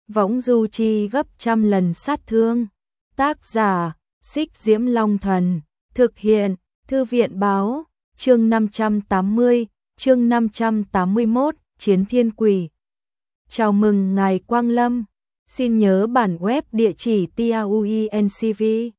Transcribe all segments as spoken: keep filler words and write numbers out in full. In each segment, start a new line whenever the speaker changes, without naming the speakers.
võng du chi gấp trăm lần sát thương. Tác giả, Xích Diễm Long Thần, thực hiện, Thư viện báo, chương năm trăm tám mươi, chương năm trăm tám mươi mốt, Chiến Thiên Quỷ. Chào mừng ngài Quang Lâm, xin nhớ bản web địa chỉ tauencv chấm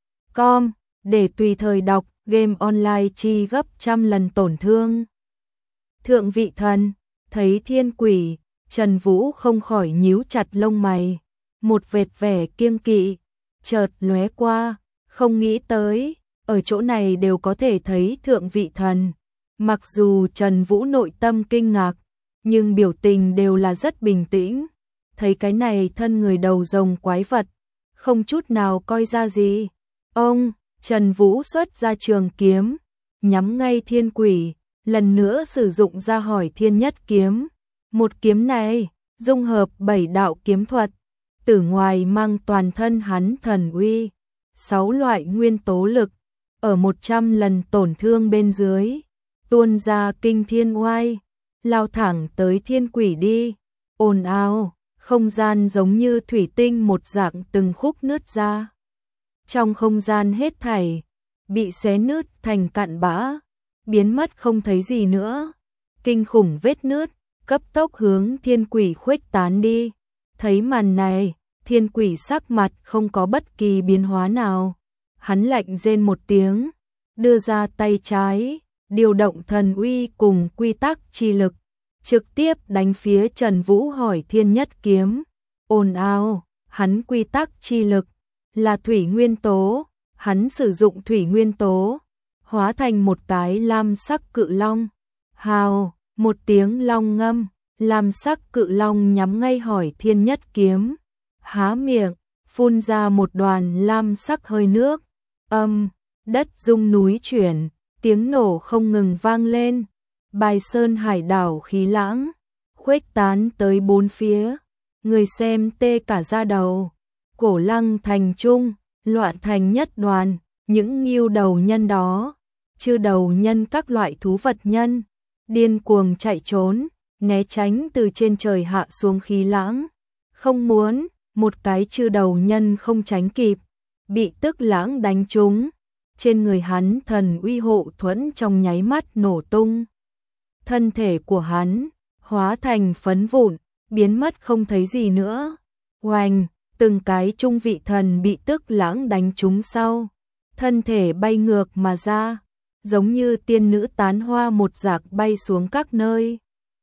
com để tùy thời đọc game online chi gấp trăm lần tổn thương. Thượng vị thần, thấy thiên quỷ, Trần Vũ không khỏi nhíu chặt lông mày, một vệt vẻ kiêng kỵ chợt lóe qua, không nghĩ tới, ở chỗ này đều có thể thấy thượng vị thần. Mặc dù Trần Vũ nội tâm kinh ngạc, nhưng biểu tình đều là rất bình tĩnh, thấy cái này thân người đầu rồng quái vật, không chút nào coi ra gì. Ông, Trần Vũ xuất ra trường kiếm, nhắm ngay thiên quỷ, lần nữa sử dụng ra hỏi thiên nhất kiếm. Một kiếm này, dung hợp bảy đạo kiếm thuật, từ ngoài mang toàn thân hắn thần uy, sáu loại nguyên tố lực, ở một trăm lần tổn thương bên dưới, tuôn ra kinh thiên oai, lao thẳng tới thiên quỷ đi, ồn ào, không gian giống như thủy tinh một dạng từng khúc nứt ra. Trong không gian hết thảy, bị xé nứt thành cặn bã, biến mất không thấy gì nữa. Kinh khủng vết nứt, cấp tốc hướng thiên quỷ khuếch tán đi. Thấy màn này, thiên quỷ sắc mặt không có bất kỳ biến hóa nào. Hắn lạnh rên một tiếng, đưa ra tay trái, điều động thần uy cùng quy tắc chi lực, trực tiếp đánh phía Trần Vũ hỏi thiên nhất kiếm. Ồn ào, hắn quy tắc chi lực là thủy nguyên tố, hắn sử dụng thủy nguyên tố, hóa thành một cái lam sắc cự long. Hào, một tiếng long ngâm, lam sắc cự long nhắm ngay hỏi thiên nhất kiếm, há miệng, phun ra một đoàn lam sắc hơi nước. Âm, đất rung núi chuyển, tiếng nổ không ngừng vang lên. Bài sơn hải đảo khí lãng, khuếch tán tới bốn phía, người xem tê cả da đầu. Cổ Lăng thành trung, loạn thành nhất đoàn, những ngưu đầu nhân đó, chư đầu nhân các loại thú vật nhân, điên cuồng chạy trốn, né tránh từ trên trời hạ xuống khí lãng. Không muốn, một cái chư đầu nhân không tránh kịp, bị tức lãng đánh trúng, trên người hắn thần uy hộ thuẫn trong nháy mắt nổ tung. Thân thể của hắn hóa thành phấn vụn, biến mất không thấy gì nữa. Oanh, từng cái trung vị thần bị tức lãng đánh trúng sau, thân thể bay ngược mà ra, giống như tiên nữ tán hoa một rạc bay xuống các nơi.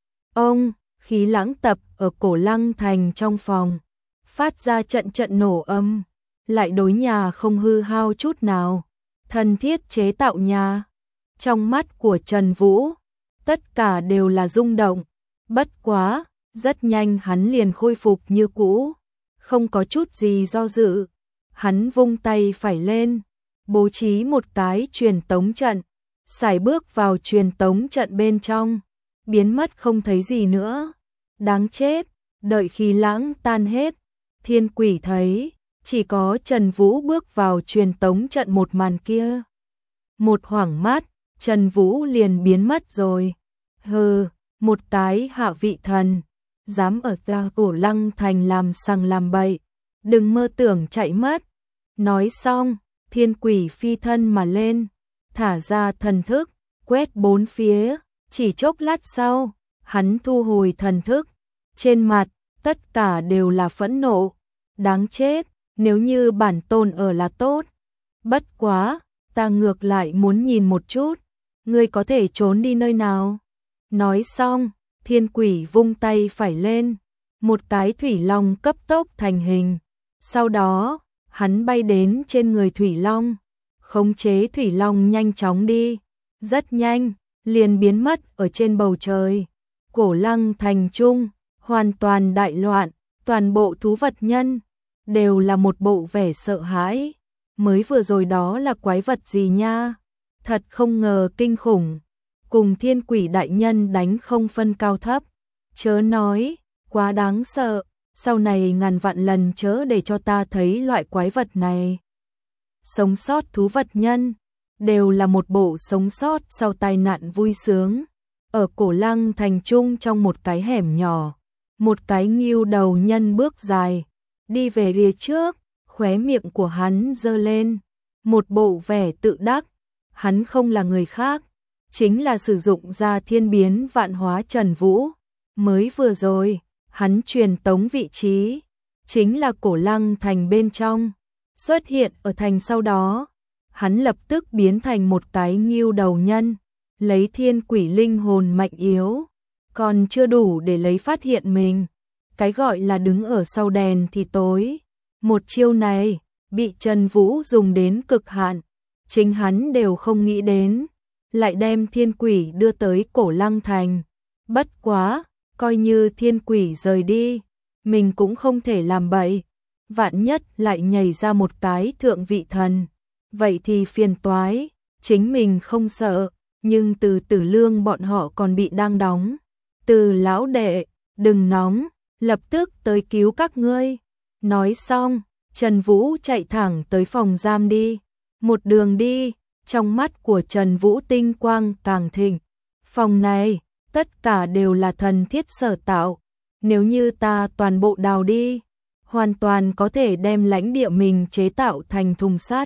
Ông, khí lãng tập ở Cổ Lăng thành trong phòng, phát ra trận trận nổ âm, lại đối nhà không hư hao chút nào, thân thiết chế tạo nhà. Trong mắt của Trần Vũ, tất cả đều là rung động, bất quá, rất nhanh hắn liền khôi phục như cũ, không có chút gì do dự. Hắn vung tay phải lên, bố trí một cái truyền tống trận, sải bước vào truyền tống trận bên trong, biến mất không thấy gì nữa. Đáng chết, đợi khí lãng tan hết, thiên quỷ thấy, chỉ có Trần Vũ bước vào truyền tống trận một màn kia. Một hoảng mắt, Trần Vũ liền biến mất rồi. Hừ, một cái hạ vị thần, dám ở ta Cổ Lăng thành làm sằng làm bậy, đừng mơ tưởng chạy mất. Nói xong, thiên quỷ phi thân mà lên, thả ra thần thức, quét bốn phía, chỉ chốc lát sau, hắn thu hồi thần thức, trên mặt, tất cả đều là phẫn nộ. Đáng chết, nếu như bản tôn ở là tốt. Bất quá, ta ngược lại muốn nhìn một chút, ngươi có thể trốn đi nơi nào. Nói xong, thiên quỷ vung tay phải lên, một cái thủy long cấp tốc thành hình. Sau đó, hắn bay đến trên người thủy long, khống chế thủy long nhanh chóng đi, rất nhanh, liền biến mất ở trên bầu trời. Cổ Lăng thành trung, hoàn toàn đại loạn, toàn bộ thú vật nhân đều là một bộ vẻ sợ hãi. Mới vừa rồi đó là quái vật gì nha? Thật không ngờ kinh khủng, cùng thiên quỷ đại nhân đánh không phân cao thấp. Chớ nói, quá đáng sợ, sau này ngàn vạn lần chớ để cho ta thấy loại quái vật này. Sống sót thú vật nhân, đều là một bộ sống sót sau tai nạn vui sướng. Ở Cổ Lăng thành trung trong một cái hẻm nhỏ, Một cái ngưu đầu nhân bước dài, đi về phía trước, khóe miệng của hắn giơ lên, một bộ vẻ tự đắc. Hắn không là người khác, chính là sử dụng ra thiên biến vạn hóa Trần Vũ. Mới vừa rồi, hắn truyền tống vị trí, chính là Cổ Lăng thành bên trong, xuất hiện ở thành sau đó. Hắn lập tức biến thành một cái ngưu đầu nhân, lấy thiên quỷ linh hồn mạnh yếu, còn chưa đủ để lấy phát hiện mình. Cái gọi là đứng ở sau đèn thì tối. Một chiêu này, bị Trần Vũ dùng đến cực hạn, chính hắn đều không nghĩ đến, lại đem thiên quỷ đưa tới Cổ Lăng thành. Bất quá, coi như thiên quỷ rời đi, mình cũng không thể làm bậy, vạn nhất lại nhảy ra một cái thượng vị thần, vậy thì phiền toái. Chính mình không sợ, nhưng Từ Tử Lương bọn họ còn bị đang đóng. Từ lão đệ, đừng nóng, lập tức tới cứu các ngươi. Nói xong, Trần Vũ chạy thẳng tới phòng giam đi. Một đường đi, trong mắt của Trần Vũ tinh quang càng thịnh. Phòng này, tất cả đều là thần thiết sở tạo. Nếu như ta toàn bộ đào đi, hoàn toàn có thể đem lãnh địa mình chế tạo thành thùng sắt.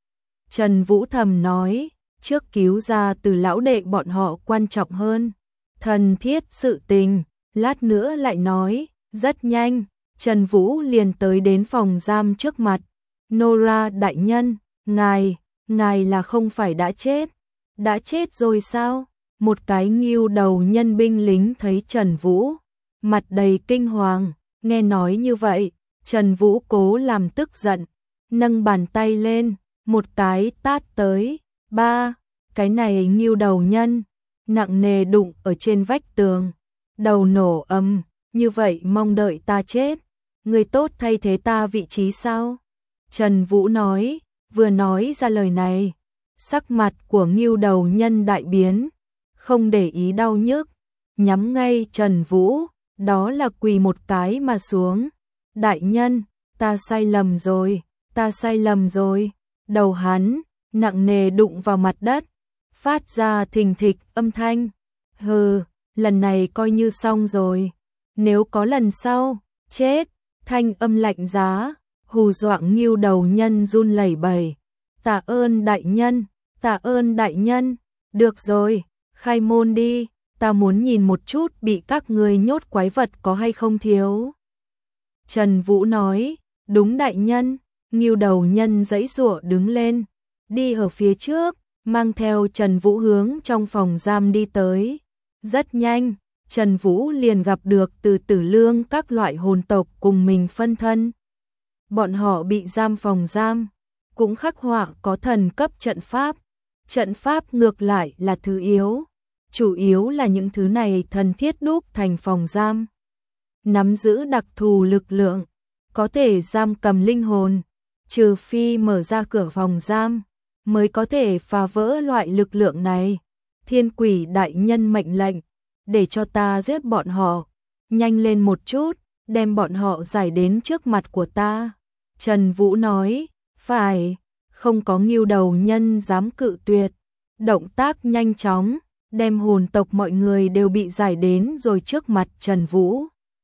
Trần Vũ thầm nói, trước cứu ra Từ lão đệ bọn họ quan trọng hơn. Thần thiết sự tình, lát nữa lại nói. Rất nhanh, Trần Vũ liền tới đến phòng giam trước mặt. Nora đại nhân, ngài, ngài là không phải đã chết? Đã chết rồi sao? Một cái ngưu đầu nhân binh lính thấy Trần Vũ, mặt đầy kinh hoàng. Nghe nói như vậy, Trần Vũ cố làm tức giận, nâng bàn tay lên, một cái tát tới. Ba, cái này ngưu đầu nhân, nặng nề đụng ở trên vách tường, đầu nổ ầm. Như vậy mong đợi ta chết, người tốt thay thế ta vị trí sao? Trần Vũ nói, vừa nói ra lời này, sắc mặt của ngưu đầu nhân đại biến, không để ý đau nhức, nhắm ngay Trần Vũ, đó là quỳ một cái mà xuống. Đại nhân, ta sai lầm rồi, ta sai lầm rồi. Đầu hắn nặng nề đụng vào mặt đất, phát ra thình thịch âm thanh. Hừ, lần này coi như xong rồi. Nếu có lần sau, chết. Thanh âm lạnh giá, hù dọa ngưu đầu nhân run lẩy bẩy. Tạ ơn đại nhân, tạ ơn đại nhân. Được rồi, khai môn đi, ta muốn nhìn một chút bị các người nhốt quái vật có hay không thiếu. Trần Vũ nói, đúng đại nhân. Ngưu đầu nhân giãy giụa đứng lên, đi ở phía trước, mang theo Trần Vũ hướng trong phòng giam đi tới. Rất nhanh, Trần Vũ liền gặp được Từ Tử Lương các loại hồn tộc cùng mình phân thân. Bọn họ bị giam phòng giam, cũng khắc họa có thần cấp trận pháp. Trận pháp ngược lại là thứ yếu, chủ yếu là những thứ này thần thiết đúc thành phòng giam. Nắm giữ đặc thù lực lượng, có thể giam cầm linh hồn, trừ phi mở ra cửa phòng giam, mới có thể phá vỡ loại lực lượng này. Thiên quỷ đại nhân mệnh lệnh, để cho ta giết bọn họ, nhanh lên một chút, đem bọn họ giải đến trước mặt của ta. Trần Vũ nói, phải, không có ngưu đầu nhân dám cự tuyệt, động tác nhanh chóng, đem hồn tộc mọi người đều bị giải đến rồi trước mặt Trần Vũ.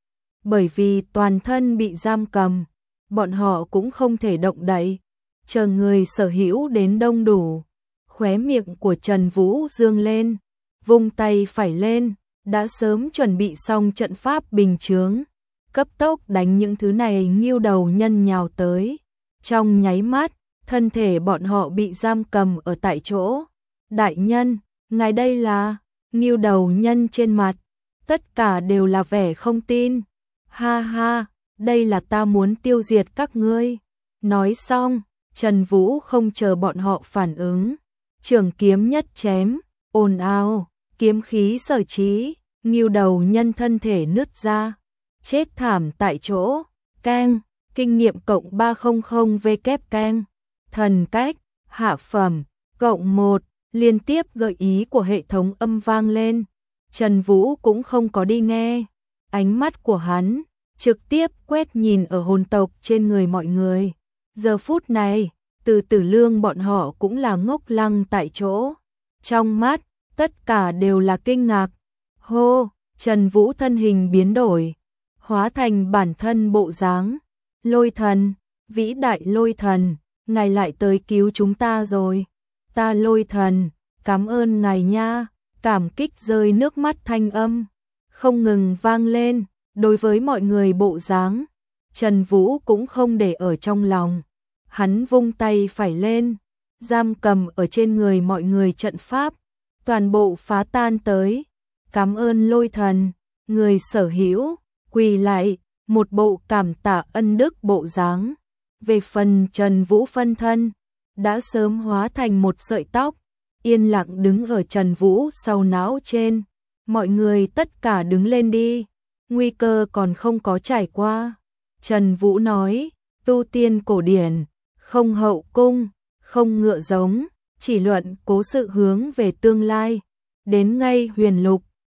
Bởi vì toàn thân bị giam cầm, bọn họ cũng không thể động đậy, chờ người sở hữu đến đông đủ. Khóe miệng của Trần Vũ dương lên, vung tay phải lên, đã sớm chuẩn bị xong trận pháp bình chướng, cấp tốc đánh những thứ này ngưu đầu nhân nhào tới. Trong nháy mắt, thân thể bọn họ bị giam cầm ở tại chỗ. Đại nhân, ngài đây là? Ngưu đầu nhân trên mặt, tất cả đều là vẻ không tin. Ha ha, đây là ta muốn tiêu diệt các ngươi. Nói xong, Trần Vũ không chờ bọn họ phản ứng, trường kiếm nhất chém, ồn ào, kiếm khí sở trí, ngưu đầu nhân thân thể nứt ra, chết thảm tại chỗ. Keng, kinh nghiệm cộng ba trăm V kép keng, thần cách, hạ phẩm, cộng một, liên tiếp gợi ý của hệ thống âm vang lên. Trần Vũ cũng không có đi nghe, ánh mắt của hắn trực tiếp quét nhìn ở hồn tộc trên người mọi người. Giờ phút này, Từ Tử Lương bọn họ cũng là ngốc lăng tại chỗ, trong mắt tất cả đều là kinh ngạc. Hô, Trần Vũ thân hình biến đổi, hóa thành bản thân bộ dáng. Lôi thần, vĩ đại lôi thần, ngài lại tới cứu chúng ta rồi. Ta lôi thần, cảm ơn ngài nha, cảm kích rơi nước mắt thanh âm, không ngừng vang lên, đối với mọi người bộ dáng. Trần Vũ cũng không để ở trong lòng, hắn vung tay phải lên, giam cầm ở trên người mọi người trận pháp, toàn bộ phá tan tới. Cảm ơn lôi thần, người sở hữu, quỳ lại, một bộ cảm tạ ân đức bộ dáng. Về phần Trần Vũ phân thân, đã sớm hóa thành một sợi tóc, yên lặng đứng ở Trần Vũ sau não trên. Mọi người tất cả đứng lên đi, nguy cơ còn không có trải qua. Trần Vũ nói, tu tiên cổ điển, không hậu cung, không ngựa giống, chỉ luận cố sự hướng về tương lai. Đến ngay huyền lục,